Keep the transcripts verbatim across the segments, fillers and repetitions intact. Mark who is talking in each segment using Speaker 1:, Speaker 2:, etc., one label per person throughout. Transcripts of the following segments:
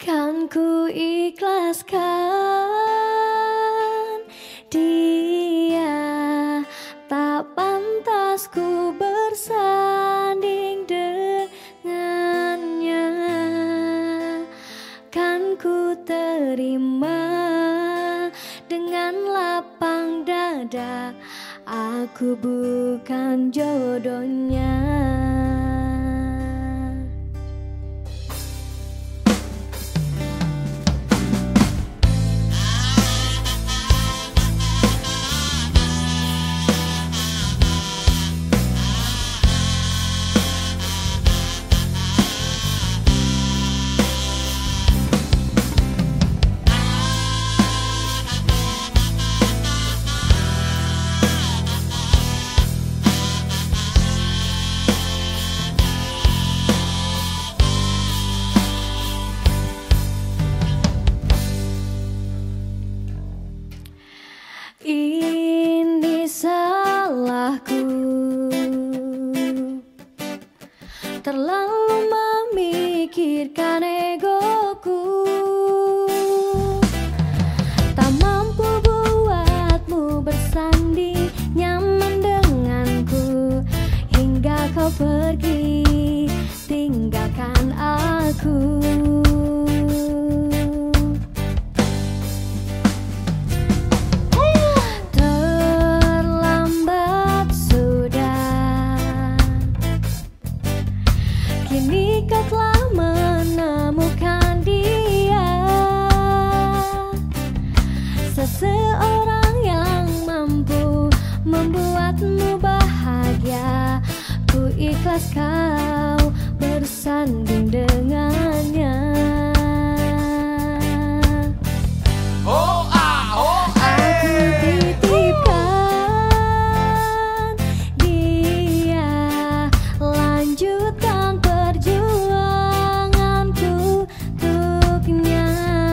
Speaker 1: Kan ku ikhlaskan dia, tak pantas ku bersanding dengannya. Kan ku terima dengan lapang dada, aku bukan jodohnya. Ini salahku, terlalu memikirkan egoku, tak mampu buatmu bersanding nyaman denganku, hingga kau pergi tinggalkan aku. Kini kau telah menemukan dia, seseorang yang mampu membuatmu bahagia. Ku ikhlas kau bersanding dengannya.
Speaker 2: Oh ah oh eh.
Speaker 1: Aku titipkan dia, lanjutkan perjuanganku untuknya.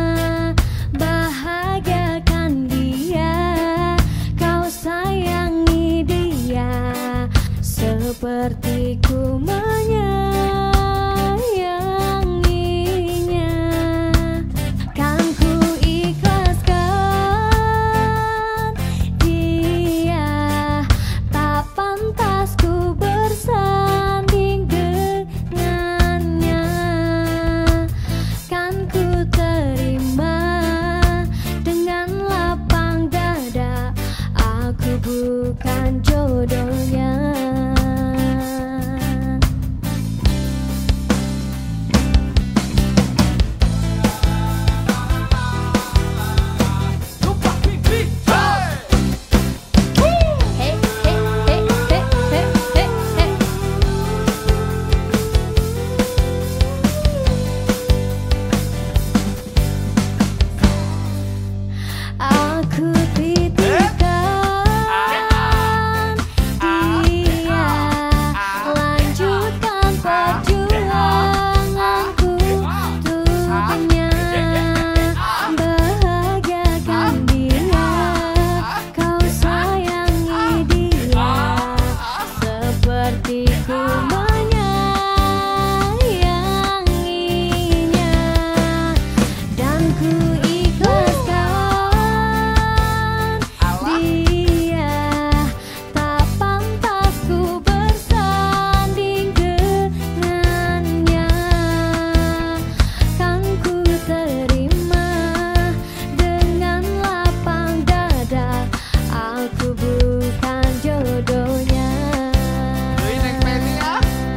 Speaker 1: Bahagiakan dia, kau sayangi dia, seperti ku menyayanginya. Kan ku ikhlaskan dia, tak pantas ku bersanding dengannya. Kan ku terima dengan lapang dada, aku bukan jodohnya. Hey, hey, hey, hey, hey, hey, hey. Aku titipkan dia, lanjutkan perjuanganku untuknya. Bahagiakan dia, kau sayangi dia, seperti ku menyayanginya. Dan ku ikhlaskan dia, tak pantas ku bersanding dengannya. Kan ku terima dengan lapang dada, aku bukan jodohnya.
Speaker 2: Ini next meeting ya.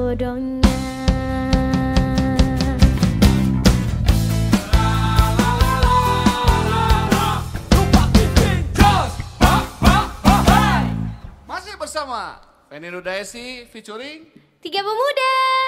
Speaker 1: bodohnya.
Speaker 2: Masih bersama Feni Nudaesi featuring
Speaker 1: Tiga Pemuda.